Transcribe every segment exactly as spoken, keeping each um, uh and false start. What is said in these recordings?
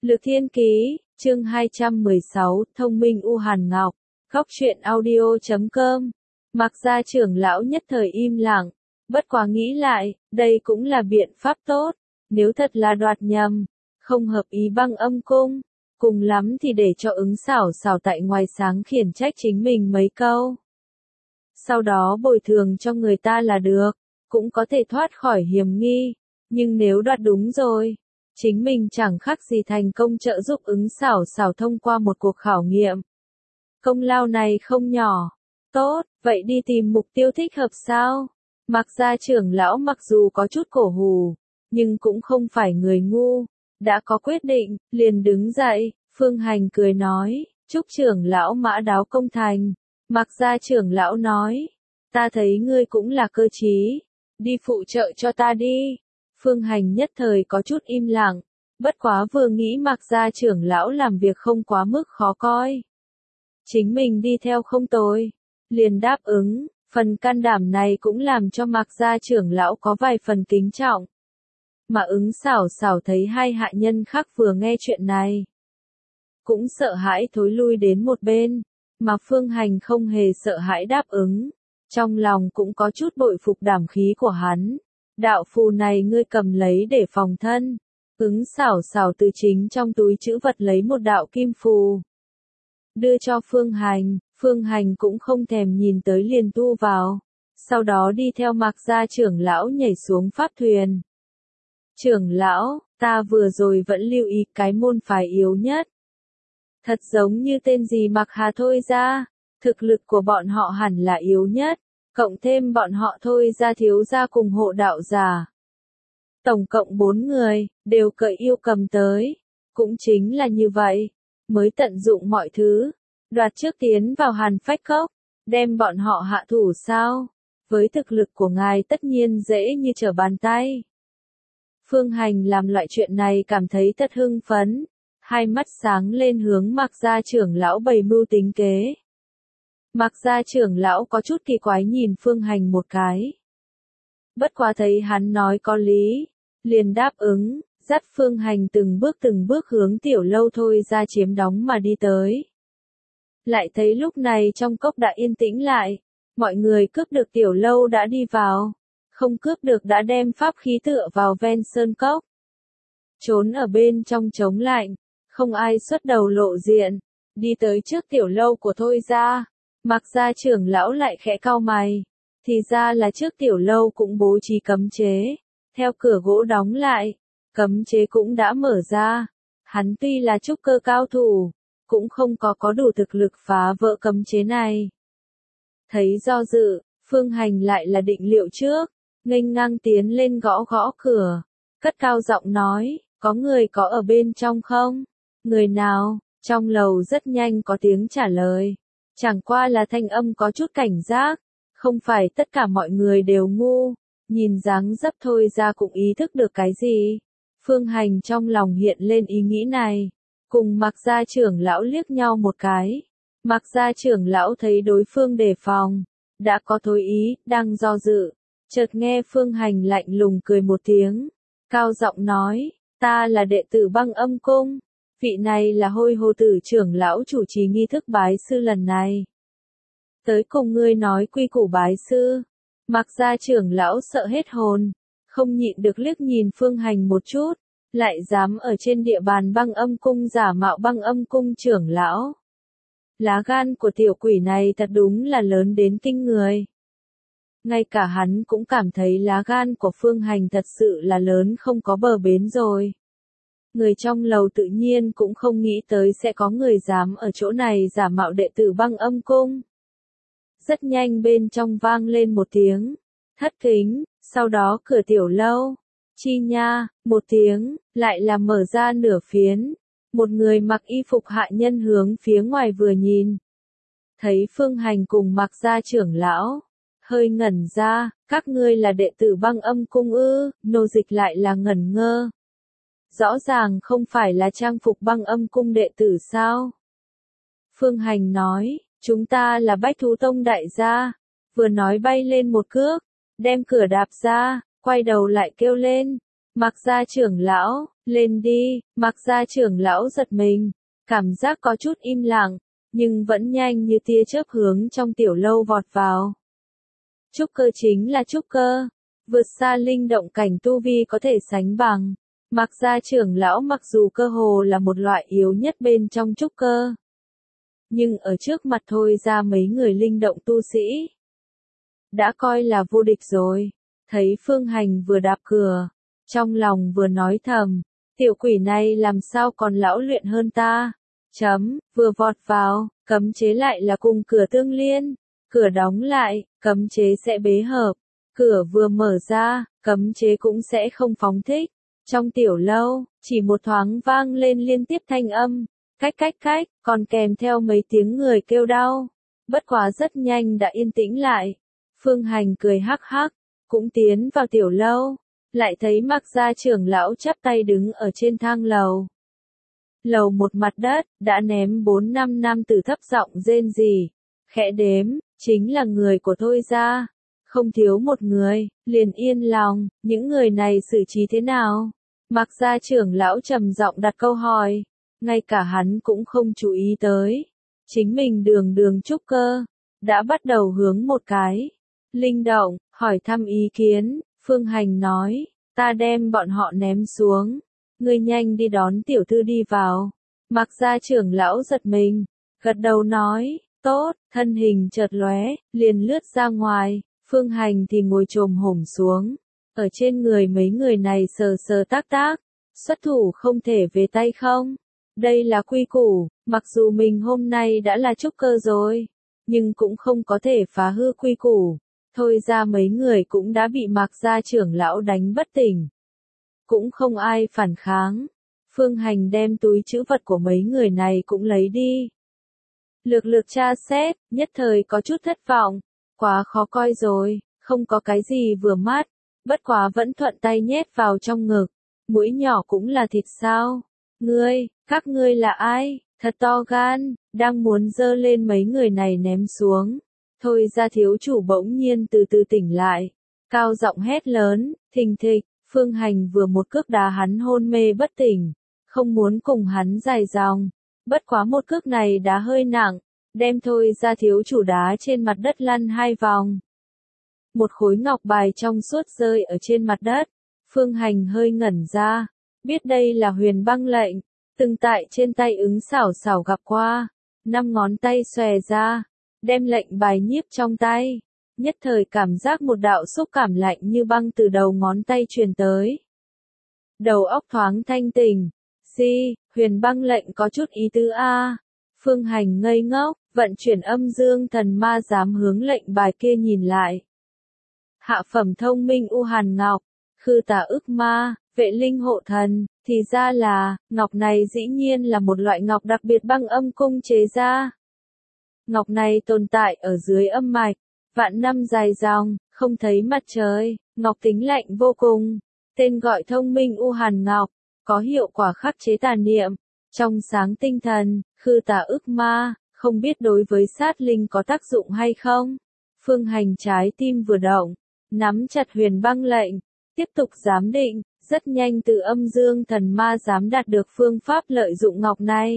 Lược Thiên Ký, chương hai trăm mười sáu, Thông minh U Hàn Ngọc, Góc truyện audio chấm com. Mạc gia trưởng lão nhất thời im lặng, bất quá nghĩ lại, đây cũng là biện pháp tốt, nếu thật là đoạt nhầm, không hợp ý Băng Âm Cung, cùng lắm thì để cho ứng xảo xảo tại ngoài sáng khiển trách chính mình mấy câu. Sau đó bồi thường cho người ta là được, cũng có thể thoát khỏi hiểm nghi, nhưng nếu đoạt đúng rồi, chính mình chẳng khác gì thành công trợ giúp ứng xảo xảo thông qua một cuộc khảo nghiệm. Công lao này không nhỏ. Tốt, vậy đi tìm mục tiêu thích hợp sao? Mạc gia trưởng lão mặc dù có chút cổ hù, nhưng cũng không phải người ngu, đã có quyết định, liền đứng dậy, Phương Hành cười nói, chúc trưởng lão mã đáo công thành. Mạc gia trưởng lão nói, ta thấy ngươi cũng là cơ trí, đi phụ trợ cho ta đi. Phương Hành nhất thời có chút im lặng, bất quá vừa nghĩ Mạc gia trưởng lão làm việc không quá mức khó coi. Chính mình đi theo không tồi, liền đáp ứng, phần can đảm này cũng làm cho Mạc gia trưởng lão có vài phần kính trọng. Mà ứng xảo xảo thấy hai hạ nhân khác vừa nghe chuyện này, cũng sợ hãi thối lui đến một bên, mà Phương Hành không hề sợ hãi đáp ứng, trong lòng cũng có chút bội phục đảm khí của hắn. Đạo phù này ngươi cầm lấy để phòng thân. Ứng xảo xảo từ chính trong túi trữ vật lấy một đạo kim phù, đưa cho Phương Hành, Phương Hành cũng không thèm nhìn tới liền tu vào, sau đó đi theo Mạc gia trưởng lão nhảy xuống pháp thuyền. Trưởng lão, ta vừa rồi vẫn lưu ý cái môn phái yếu nhất. Thật giống như tên gì Mạc Hà thôi ra, thực lực của bọn họ hẳn là yếu nhất, cộng thêm bọn họ thôi ra thiếu gia cùng hộ đạo giả. Tổng cộng bốn người, đều cậy yêu cầm tới, cũng chính là như vậy, mới tận dụng mọi thứ, đoạt trước tiến vào Hàn Phách Cốc, đem bọn họ hạ thủ sao, với thực lực của ngài tất nhiên dễ như trở bàn tay. Phương Hành làm loại chuyện này cảm thấy thật hưng phấn, hai mắt sáng lên hướng Mạc gia trưởng lão bày mưu tính kế. Mạc gia trưởng lão có chút kỳ quái nhìn Phương Hành một cái. Bất quá thấy hắn nói có lý, liền đáp ứng, dắt Phương Hành từng bước từng bước hướng tiểu lâu thôi ra chiếm đóng mà đi tới. Lại thấy lúc này trong cốc đã yên tĩnh lại, mọi người cướp được tiểu lâu đã đi vào, không cướp được đã đem pháp khí tựa vào ven sơn cốc. Trốn ở bên trong trống lạnh, không ai xuất đầu lộ diện, đi tới trước tiểu lâu của thôi ra. Mạc gia trưởng lão lại khẽ cau mày, thì ra là trước tiểu lâu cũng bố trí cấm chế, theo cửa gỗ đóng lại, cấm chế cũng đã mở ra, hắn tuy là trúc cơ cao thủ, cũng không có có đủ thực lực phá vỡ cấm chế này. Thấy do dự, Phương Hành lại là định liệu trước, nghênh ngang tiến lên gõ gõ cửa, cất cao giọng nói, có người có ở bên trong không? Người nào? Trong lầu rất nhanh có tiếng trả lời. Chẳng qua là thanh âm có chút cảnh giác, không phải tất cả mọi người đều ngu, nhìn dáng dấp thôi ra cũng ý thức được cái gì. Phương Hành trong lòng hiện lên ý nghĩ này, cùng Mạc gia trưởng lão liếc nhau một cái. Mạc gia trưởng lão thấy đối phương đề phòng, đã có thôi ý, đang do dự, chợt nghe Phương Hành lạnh lùng cười một tiếng, cao giọng nói, ta là đệ tử Băng Âm Cung. Vị này là Hôi Hồ Tử trưởng lão chủ trì nghi thức bái sư lần này. Tới cùng ngươi nói quy củ bái sư. Mạc gia trưởng lão sợ hết hồn, không nhịn được liếc nhìn Phương Hành một chút, lại dám ở trên địa bàn Băng Âm Cung giả mạo Băng Âm Cung trưởng lão. Lá gan của tiểu quỷ này thật đúng là lớn đến kinh người. Ngay cả hắn cũng cảm thấy lá gan của Phương Hành thật sự là lớn không có bờ bến rồi. Người trong lầu tự nhiên cũng không nghĩ tới sẽ có người dám ở chỗ này giả mạo đệ tử Băng Âm Cung. Rất nhanh bên trong vang lên một tiếng thất kính, sau đó cửa tiểu lâu, chi nha, một tiếng, lại là mở ra nửa phiến, một người mặc y phục hạ nhân hướng phía ngoài vừa nhìn. Thấy Phương Hành cùng Mạc gia trưởng lão, hơi ngẩn ra, các ngươi là đệ tử Băng Âm Cung ư? Nô dịch lại là ngẩn ngơ. Rõ ràng không phải là trang phục Băng Âm Cung đệ tử sao? Phương Hành nói, chúng ta là Bách Thú Tông đại gia, vừa nói bay lên một cước, đem cửa đạp ra, quay đầu lại kêu lên, Mạc gia trưởng lão, Lên đi, Mạc gia trưởng lão giật mình, cảm giác có chút im lặng, nhưng vẫn nhanh như tia chớp hướng trong tiểu lâu vọt vào. Trúc cơ chính là trúc cơ, vượt xa linh động cảnh tu vi có thể sánh bằng. Mạc gia trưởng lão mặc dù cơ hồ là một loại yếu nhất bên trong trúc cơ, nhưng ở trước mặt thôi ra mấy người linh động tu sĩ, đã coi là vô địch rồi. Thấy Phương Hành vừa đạp cửa, trong lòng vừa nói thầm, tiểu quỷ này làm sao còn lão luyện hơn ta. Chấm, vừa vọt vào, cấm chế lại là cùng cửa tương liên, cửa đóng lại, cấm chế sẽ bế hợp, cửa vừa mở ra, cấm chế cũng sẽ không phóng thích. Trong tiểu lâu, chỉ một thoáng vang lên liên tiếp thanh âm, cách cách cách, còn kèm theo mấy tiếng người kêu đau. Bất quá rất nhanh đã yên tĩnh lại. Phương Hành cười hắc hắc, cũng tiến vào tiểu lâu, lại thấy Mạc gia trưởng lão chắp tay đứng ở trên thang lầu. Lầu một mặt đất, đã ném bốn năm nam tử thấp giọng rên rỉ, khẽ đếm, chính là người của Thôi gia, không thiếu một người, liền yên lòng, những người này xử trí thế nào? Mạc gia trưởng lão trầm giọng đặt câu hỏi, ngay cả hắn cũng không chú ý tới, chính mình đường đường trúc cơ, đã bắt đầu hướng một cái. Linh động, hỏi thăm ý kiến, Phương Hành nói, ta đem bọn họ ném xuống, ngươi nhanh đi đón tiểu thư đi vào. Mạc gia trưởng lão giật mình, gật đầu nói, tốt, thân hình chợt lóe, liền lướt ra ngoài. Phương Hành thì ngồi chồm hổm xuống, ở trên người mấy người này sờ sờ tác tác, xuất thủ không thể về tay không. Đây là quy củ, mặc dù mình hôm nay đã là trúc cơ rồi, nhưng cũng không có thể phá hư quy củ. Thôi ra mấy người cũng đã bị Mạc gia trưởng lão đánh bất tỉnh. Cũng không ai phản kháng. Phương Hành đem túi trữ vật của mấy người này cũng lấy đi. Lược lược tra xét, nhất thời có chút thất vọng. Quá khó coi rồi, không có cái gì vừa mắt. Bất quá vẫn thuận tay nhét vào trong ngực. Mũi nhỏ cũng là thịt sao? Ngươi, các ngươi là ai? Thật to gan, đang muốn dơ lên mấy người này ném xuống. Thôi ra thiếu chủ bỗng nhiên từ từ tỉnh lại. Cao giọng hét lớn, thình thịch, Phương Hành vừa một cước đá hắn hôn mê bất tỉnh. Không muốn cùng hắn dài dòng. Bất quá một cước này đá hơi nặng, đem thôi ra thiếu chủ đá trên mặt đất lăn hai vòng. Một khối ngọc bài trong suốt rơi ở trên mặt đất. Phương Hành hơi ngẩn ra, biết đây là huyền băng lệnh, từng tại trên tay ứng xảo xảo gặp qua. Năm ngón tay xòe ra, đem lệnh bài nhiếp trong tay. Nhất thời cảm giác một đạo xúc cảm lạnh như băng từ đầu ngón tay truyền tới. Đầu óc thoáng thanh tỉnh. Si, huyền băng lệnh có chút ý tứ a. Phương Hành ngây ngốc, vận chuyển âm dương thần ma dám hướng lệnh bài kia nhìn lại. Hạ phẩm thông minh u hàn ngọc, khư tà ức ma, vệ linh hộ thần, thì ra là, ngọc này dĩ nhiên là một loại ngọc đặc biệt băng âm cung chế ra. Ngọc này tồn tại ở dưới âm mạch, vạn năm dài dòng, không thấy mặt trời, ngọc tính lạnh vô cùng, tên gọi thông minh u hàn ngọc, có hiệu quả khắc chế tà niệm, trong sáng tinh thần, khư tà ức ma, không biết đối với sát linh có tác dụng hay không. Phương Hành trái tim vừa động, nắm chặt huyền băng lệnh, tiếp tục giám định, rất nhanh từ âm dương thần ma dám đạt được phương pháp lợi dụng ngọc này.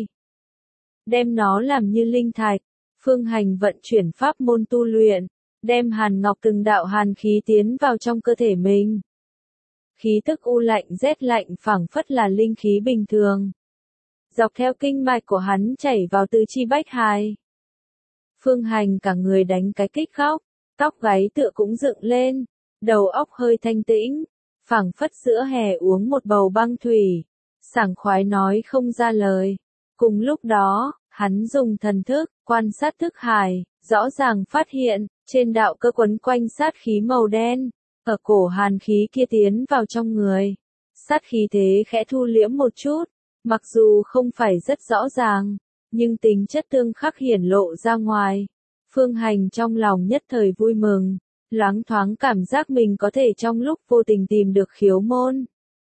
Đem nó làm như linh thạch, Phương Hành vận chuyển pháp môn tu luyện, đem hàn ngọc từng đạo hàn khí tiến vào trong cơ thể mình. Khí tức u lạnh rét lạnh phảng phất là linh khí bình thường. Dọc theo kinh mạch của hắn chảy vào tứ chi bách hài. Phương Hành cả người đánh cái kích khóc, tóc gáy tựa cũng dựng lên, đầu óc hơi thanh tĩnh, phảng phất giữa hè uống một bầu băng thủy, sảng khoái nói không ra lời. Cùng lúc đó, hắn dùng thần thức, quan sát thức hải, rõ ràng phát hiện, trên đạo cơ quấn quanh sát khí màu đen, ở cổ hàn khí kia tiến vào trong người. Sát khí thế khẽ thu liễm một chút, mặc dù không phải rất rõ ràng, nhưng tính chất tương khắc hiển lộ ra ngoài. Phương Hành trong lòng nhất thời vui mừng, loáng thoáng cảm giác mình có thể trong lúc vô tình tìm được khiếu môn.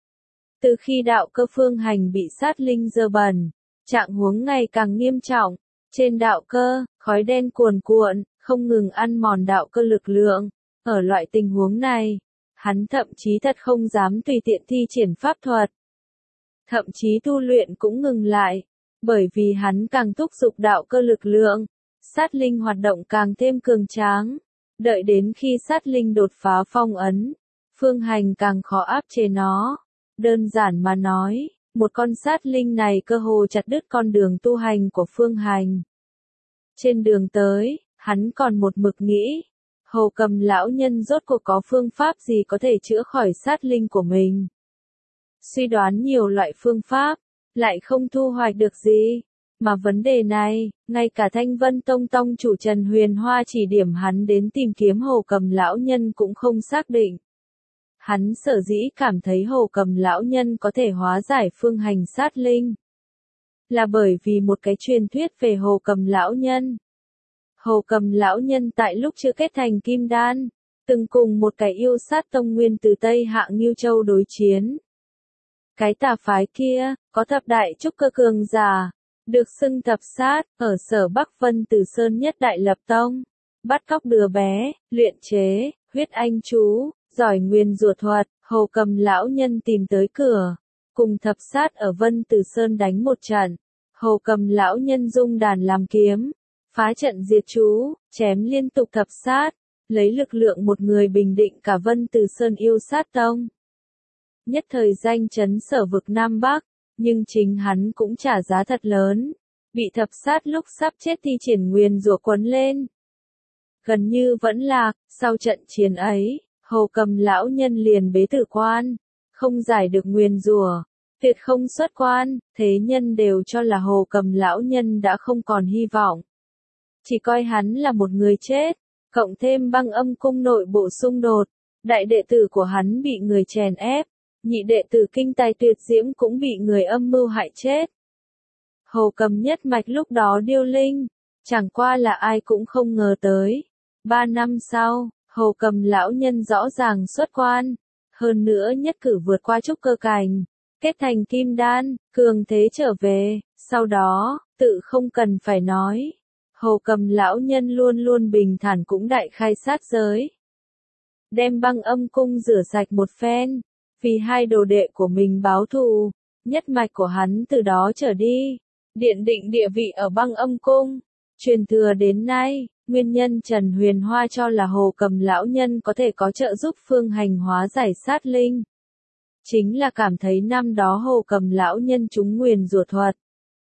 Từ khi đạo cơ Phương Hành bị sát linh dơ bẩn, trạng huống ngày càng nghiêm trọng, trên đạo cơ, khói đen cuồn cuộn, không ngừng ăn mòn đạo cơ lực lượng. Ở loại tình huống này, hắn thậm chí thật không dám tùy tiện thi triển pháp thuật. thậm chí tu luyện cũng ngừng lại, bởi vì hắn càng thúc giục đạo cơ lực lượng, sát linh hoạt động càng thêm cường tráng. Đợi đến khi sát linh đột phá phong ấn, Phương Hành càng khó áp chế nó. Đơn giản mà nói, một con sát linh này cơ hồ chặt đứt con đường tu hành của Phương Hành. Trên đường tới, hắn còn một mực nghĩ, Hồ Cầm lão nhân rốt cuộc có phương pháp gì có thể chữa khỏi sát linh của mình. Suy đoán nhiều loại phương pháp, lại không thu hoạch được gì. Mà vấn đề này, ngay cả Thanh Vân Tông tông chủ Trần Huyền Hoa chỉ điểm hắn đến tìm kiếm Hồ Cầm lão nhân cũng không xác định. Hắn sở dĩ cảm thấy Hồ Cầm lão nhân có thể hóa giải Phương Hành sát linh, là bởi vì một cái truyền thuyết về Hồ Cầm lão nhân. Hồ Cầm lão nhân tại lúc chưa kết thành kim đan, từng cùng một cái yêu sát tông nguyên từ Tây Hạ Ngưu Châu đối chiến. Cái tà phái kia, có thập đại trúc cơ cường giả, được xưng thập sát, ở sở Bắc Vân Từ Sơn nhất đại lập tông, bắt cóc đứa bé, luyện chế, huyết anh chú, giỏi nguyền rủa thuật. Hồ Cầm lão nhân tìm tới cửa, cùng thập sát ở Vân Từ Sơn đánh một trận. Hồ Cầm lão nhân dung đàn làm kiếm, phá trận diệt chú, chém liên tục thập sát, lấy lực lượng một người bình định cả Vân Từ Sơn yêu sát tông. Nhất thời danh chấn sở vực Nam Bắc, nhưng chính hắn cũng trả giá thật lớn, bị thập sát lúc sắp chết thi triển nguyền rủa quấn lên. Gần như vẫn lạc, sau trận chiến ấy, Hồ Cầm lão nhân liền bế tử quan, không giải được nguyền rủa, tuyệt không xuất quan, thế nhân đều cho là Hồ Cầm lão nhân đã không còn hy vọng. Chỉ coi hắn là một người chết, cộng thêm băng âm cung nội bộ xung đột, đại đệ tử của hắn bị người chèn ép, nhị đệ tử kinh tài tuyệt diễm cũng bị người âm mưu hại chết. Hồ Cầm nhất mạch lúc đó điêu linh, chẳng qua là ai cũng không ngờ tới. Ba năm sau, Hồ Cầm lão nhân rõ ràng xuất quan, hơn nữa nhất cử vượt qua trúc cơ cảnh, kết thành kim đan, cường thế trở về. Sau đó, tự không cần phải nói, Hồ Cầm lão nhân luôn luôn bình thản cũng đại khai sát giới. Đem băng âm cung rửa sạch một phen, vì hai đồ đệ của mình báo thù, nhất mạch của hắn từ đó trở đi, điện định địa vị ở băng âm cung. Truyền thừa đến nay, nguyên nhân Trần Huyền Hoa cho là Hồ Cầm lão nhân có thể có trợ giúp Phương Hành hóa giải sát linh, chính là cảm thấy năm đó Hồ Cầm lão nhân trúng nguyền rủa thuật.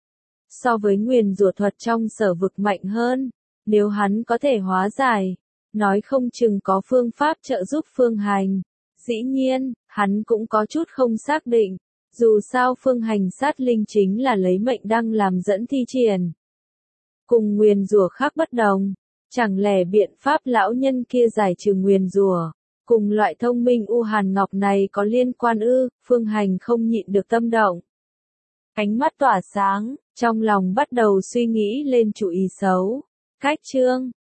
So với nguyền rủa thuật trong sở vực mạnh hơn, nếu hắn có thể hóa giải, nói không chừng có phương pháp trợ giúp Phương Hành. Dĩ nhiên, hắn cũng có chút không xác định, dù sao Phương Hành sát linh chính là lấy mệnh đăng làm dẫn thi triển. Cùng nguyền rủa khác bất đồng, chẳng lẽ biện pháp lão nhân kia giải trừ nguyền rủa, cùng loại thông minh u hàn ngọc này có liên quan ư? Phương Hành không nhịn được tâm động. Ánh mắt tỏa sáng, trong lòng bắt đầu suy nghĩ lên chủ ý xấu. Cách chương